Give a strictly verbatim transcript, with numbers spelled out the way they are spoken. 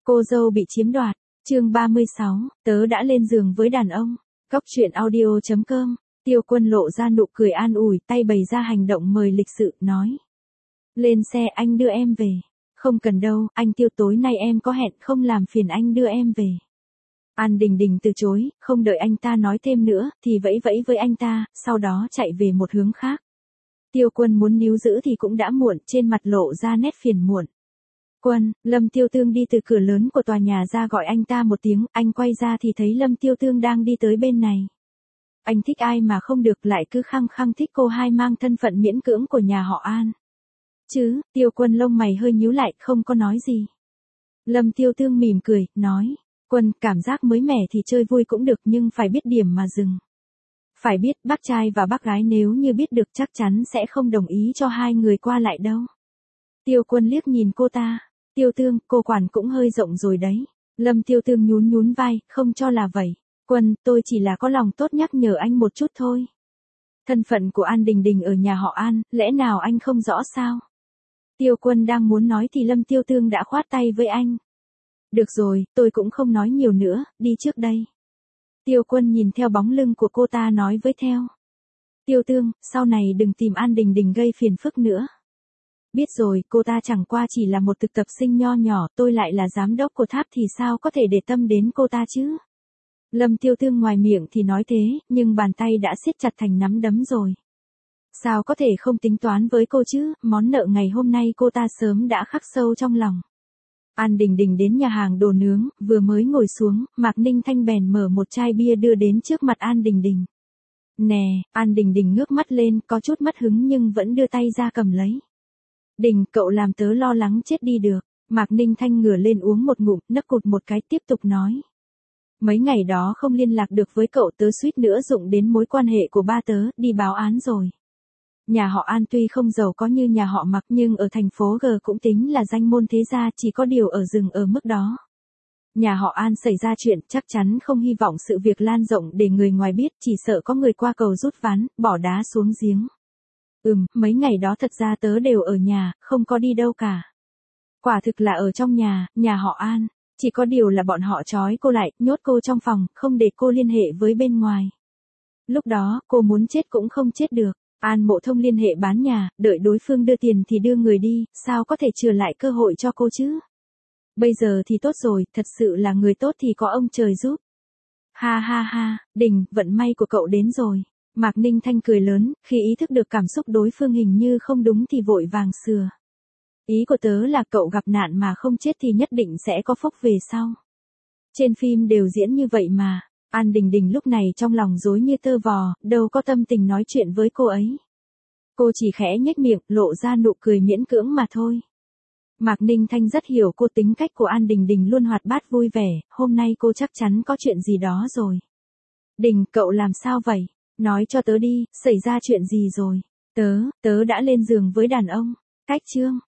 Cô dâu bị chiếm đoạt, chương ba mươi sáu, tớ đã lên giường với đàn ông. Cóc truyện audio chấm com, Tiêu Quân lộ ra nụ cười an ủi, tay bày ra hành động mời lịch sự, nói. Lên xe anh đưa em về. Không cần đâu, anh Tiêu tối nay em có hẹn không làm phiền anh đưa em về. An Đình Đình từ chối, không đợi anh ta nói thêm nữa, thì vẫy vẫy với anh ta, sau đó chạy về một hướng khác. Tiêu Quân muốn níu giữ thì cũng đã muộn, trên mặt lộ ra nét phiền muộn. Quân, Lâm Tiêu Tương đi từ cửa lớn của tòa nhà ra gọi anh ta một tiếng, anh quay ra thì thấy Lâm Tiêu Tương đang đi tới bên này. Anh thích ai mà không được, lại cứ khăng khăng thích cô hai mang thân phận miễn cưỡng của nhà họ An. Chứ, Tiêu Quân lông mày hơi nhíu lại, không có nói gì. Lâm Tiêu Tương mỉm cười, nói, Quân, cảm giác mới mẻ thì chơi vui cũng được nhưng phải biết điểm mà dừng. Phải biết, bác trai và bác gái nếu như biết được chắc chắn sẽ không đồng ý cho hai người qua lại đâu. Tiêu Quân liếc nhìn cô ta, Tiêu Tương, cô quản cũng hơi rộng rồi đấy. Lâm Tiêu Tương nhún nhún vai, không cho là vậy. Quân, tôi chỉ là có lòng tốt nhắc nhở anh một chút thôi. Thân phận của An Đình Đình ở nhà họ An, lẽ nào anh không rõ sao? Tiêu Quân đang muốn nói thì Lâm Tiêu Tương đã khoát tay với anh. Được rồi, tôi cũng không nói nhiều nữa, đi trước đây. Tiêu Quân nhìn theo bóng lưng của cô ta nói với theo. Tiêu Tương, sau này đừng tìm An Đình Đình gây phiền phức nữa. Biết rồi, cô ta chẳng qua chỉ là một thực tập sinh nho nhỏ, tôi lại là giám đốc của tháp thì sao có thể để tâm đến cô ta chứ? Lâm Tiêu Tương ngoài miệng thì nói thế, nhưng bàn tay đã siết chặt thành nắm đấm rồi. Sao có thể không tính toán với cô chứ, món nợ ngày hôm nay cô ta sớm đã khắc sâu trong lòng. An Đình Đình đến nhà hàng đồ nướng, vừa mới ngồi xuống, Mạc Ninh Thanh bèn mở một chai bia đưa đến trước mặt An Đình Đình. Nè, An Đình Đình ngước mắt lên, có chút mất hứng nhưng vẫn đưa tay ra cầm lấy. Đình, cậu làm tớ lo lắng chết đi được. Mạc Ninh Thanh ngửa lên uống một ngụm, nấc cụt một cái tiếp tục nói. Mấy ngày đó không liên lạc được với cậu, tớ suýt nữa dụng đến mối quan hệ của ba tớ, đi báo án rồi. Nhà họ An tuy không giàu có như nhà họ Mạc nhưng ở thành phố G cũng tính là danh môn thế gia, chỉ có điều ở dừng ở mức đó. Nhà họ An xảy ra chuyện chắc chắn không hy vọng sự việc lan rộng để người ngoài biết, chỉ sợ có người qua cầu rút ván, bỏ đá xuống giếng. Ừm, mấy ngày đó thật ra tớ đều ở nhà, không có đi đâu cả. Quả thực là ở trong nhà, nhà họ An. Chỉ có điều là bọn họ trói cô lại, nhốt cô trong phòng, không để cô liên hệ với bên ngoài. Lúc đó, cô muốn chết cũng không chết được. An Mộ Thông liên hệ bán nhà, đợi đối phương đưa tiền thì đưa người đi, sao có thể chừa lại cơ hội cho cô chứ? Bây giờ thì tốt rồi, thật sự là người tốt thì có ông trời giúp. Ha ha ha, Đình, vận may của cậu đến rồi. Mạc Ninh Thanh cười lớn, khi ý thức được cảm xúc đối phương hình như không đúng thì vội vàng sửa. Ý của tớ là cậu gặp nạn mà không chết thì nhất định sẽ có phúc về sau. Trên phim đều diễn như vậy mà. An Đình Đình lúc này trong lòng rối như tơ vò, đâu có tâm tình nói chuyện với cô ấy. Cô chỉ khẽ nhếch miệng, lộ ra nụ cười miễn cưỡng mà thôi. Mạc Ninh Thanh rất hiểu cô, tính cách của An Đình Đình luôn hoạt bát vui vẻ, hôm nay cô chắc chắn có chuyện gì đó rồi. Đình, cậu làm sao vậy? Nói cho tớ đi, xảy ra chuyện gì rồi? Tớ, tớ đã lên giường với đàn ông. Cách chương.